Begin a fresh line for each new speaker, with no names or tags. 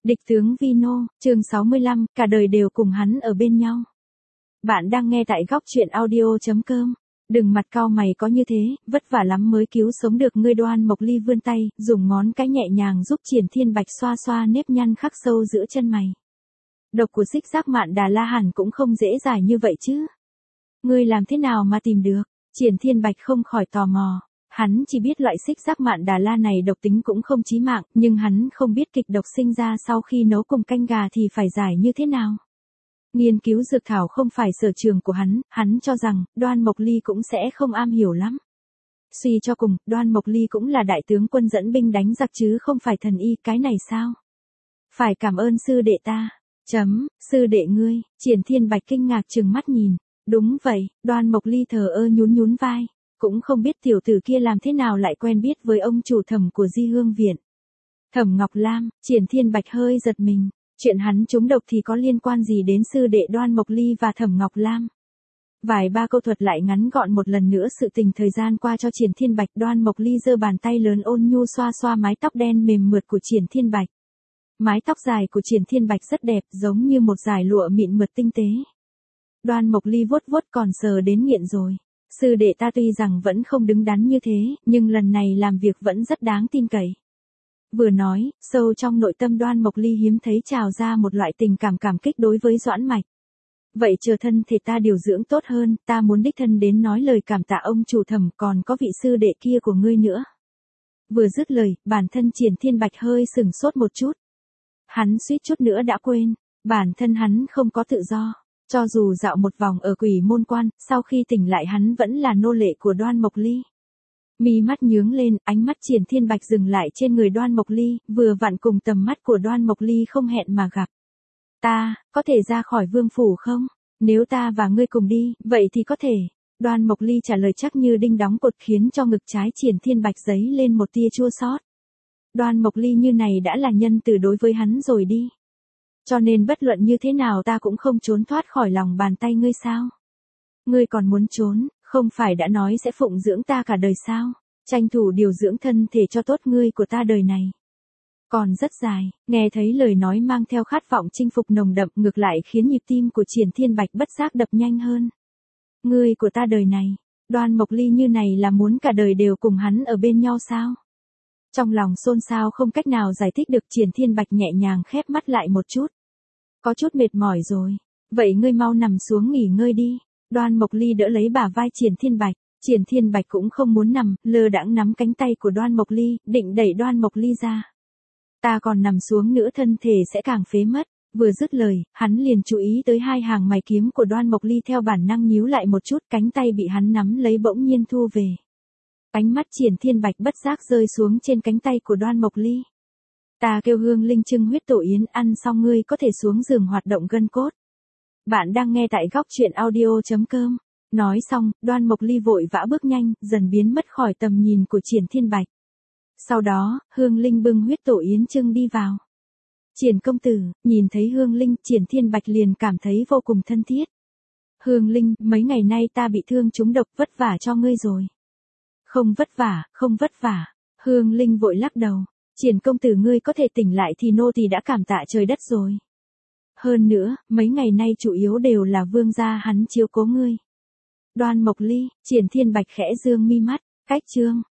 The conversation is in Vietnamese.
Địch tướng Vino, chương 65, cả đời đều cùng hắn ở bên nhau. Bạn đang nghe tại góc truyện audio.com. Đừng mặt cau mày có như thế, vất vả lắm mới cứu sống được ngươi. Đoan Mộc Ly vươn tay, dùng ngón cái nhẹ nhàng giúp Triển Thiên Bạch xoa xoa nếp nhăn khắc sâu giữa chân mày. Độc của Xích Giác Mạn Đà La hẳn cũng không dễ giải như vậy chứ. Ngươi làm thế nào mà tìm được? Triển Thiên Bạch không khỏi tò mò. Hắn chỉ biết loại Xích Giác Mạn Đà La này độc tính cũng không chí mạng, nhưng hắn không biết kịch độc sinh ra sau khi nấu cùng canh gà thì phải giải như thế nào. Nghiên cứu dược thảo không phải sở trường của hắn cho rằng Đoan Mộc Ly cũng sẽ không am hiểu lắm. Suy cho cùng, Đoan Mộc Ly cũng là đại tướng quân dẫn binh đánh giặc chứ không phải thần y, cái này sao? Phải cảm ơn sư đệ ta. Sư đệ ngươi, Triển Thiên Bạch kinh ngạc trừng mắt nhìn. Đúng vậy, Đoan Mộc Ly thờ ơ nhún vai. Cũng không biết tiểu tử kia làm thế nào lại quen biết với ông chủ Thẩm của Di Hương Viện. Thẩm Ngọc Lam, Triển Thiên Bạch hơi giật mình. Chuyện hắn trúng độc thì có liên quan gì đến sư đệ Đoan Mộc Ly và Thẩm Ngọc Lam? Vài ba câu thuật lại ngắn gọn một lần nữa sự tình thời gian qua cho Triển Thiên Bạch. Đoan Mộc Ly giơ bàn tay lớn ôn nhu xoa xoa mái tóc đen mềm mượt của Triển Thiên Bạch. Mái tóc dài của Triển Thiên Bạch rất đẹp, giống như một dải lụa mịn mượt tinh tế. Đoan Mộc Ly vuốt vuốt còn sờ đến nghiện rồi. Sư đệ ta tuy rằng vẫn không đứng đắn như thế, nhưng lần này làm việc vẫn rất đáng tin cậy. Vừa nói, sâu trong nội tâm Đoan Mộc Ly hiếm thấy trào ra một loại tình cảm kích đối với Doãn Mạch. Vậy chờ thân thể ta điều dưỡng tốt hơn, ta muốn đích thân đến nói lời cảm tạ ông chủ Thẩm, còn có vị sư đệ kia của ngươi nữa. Vừa dứt lời, bản thân Triển Thiên Bạch hơi sừng sốt một chút. Hắn suýt chút nữa đã quên, bản thân hắn không có tự do. Cho dù dạo một vòng ở Quỷ Môn Quan, sau khi tỉnh lại hắn vẫn là nô lệ của Đoan Mộc Ly. Mi mắt nhướng lên, ánh mắt Triển Thiên Bạch dừng lại trên người Đoan Mộc Ly, vừa vặn cùng tầm mắt của Đoan Mộc Ly không hẹn mà gặp. Ta, có thể ra khỏi vương phủ không? Nếu ta và ngươi cùng đi, vậy thì có thể. Đoan Mộc Ly trả lời chắc như đinh đóng cột khiến cho ngực trái Triển Thiên Bạch dấy lên một tia chua xót. Đoan Mộc Ly như này đã là nhân từ đối với hắn rồi đi. Cho nên bất luận như thế nào ta cũng không trốn thoát khỏi lòng bàn tay ngươi sao? Ngươi còn muốn trốn, không phải đã nói sẽ phụng dưỡng ta cả đời sao? Tranh thủ điều dưỡng thân thể cho tốt ngươi của ta đời này. Còn rất dài, nghe thấy lời nói mang theo khát vọng chinh phục nồng đậm ngược lại khiến nhịp tim của Triển Thiên Bạch bất giác đập nhanh hơn. Ngươi của ta đời này, Đoan Mộc Ly như này là muốn cả đời đều cùng hắn ở bên nhau sao? Trong lòng xôn xao không cách nào giải thích được, Triển Thiên Bạch nhẹ nhàng khép mắt lại một chút. Có chút mệt mỏi rồi. Vậy ngươi mau nằm xuống nghỉ ngơi đi. Đoan Mộc Ly đỡ lấy bả vai Triển Thiên Bạch. Triển Thiên Bạch cũng không muốn nằm, lơ đãng nắm cánh tay của Đoan Mộc Ly, định đẩy Đoan Mộc Ly ra. Ta còn nằm xuống nữa thân thể sẽ càng phế mất. Vừa dứt lời, hắn liền chú ý tới hai hàng mày kiếm của Đoan Mộc Ly theo bản năng nhíu lại một chút, cánh tay bị hắn nắm lấy bỗng nhiên thu về. Ánh mắt Triển Thiên Bạch bất giác rơi xuống trên cánh tay của Đoan Mộc Ly. Ta kêu Hương Linh trưng huyết tổ yến, ăn xong ngươi có thể xuống giường hoạt động gân cốt. Bạn đang nghe tại góc truyện audio.com. Nói xong, Đoan Mộc Ly vội vã bước nhanh, dần biến mất khỏi tầm nhìn của Triển Thiên Bạch. Sau đó, Hương Linh bưng huyết tổ yến trưng đi vào. Triển công tử, nhìn thấy Hương Linh, Triển Thiên Bạch liền cảm thấy vô cùng thân thiết. Hương Linh, mấy ngày nay ta bị thương trúng độc, vất vả cho ngươi rồi. Không vất vả. Hương Linh vội lắc đầu. Triển công tử ngươi có thể tỉnh lại thì nô tỳ đã cảm tạ trời đất rồi. Hơn nữa, mấy ngày nay chủ yếu đều là vương gia hắn chiếu cố ngươi. Đoan Mộc Ly, Triển Thiên Bạch khẽ dương mi mắt, cách chương.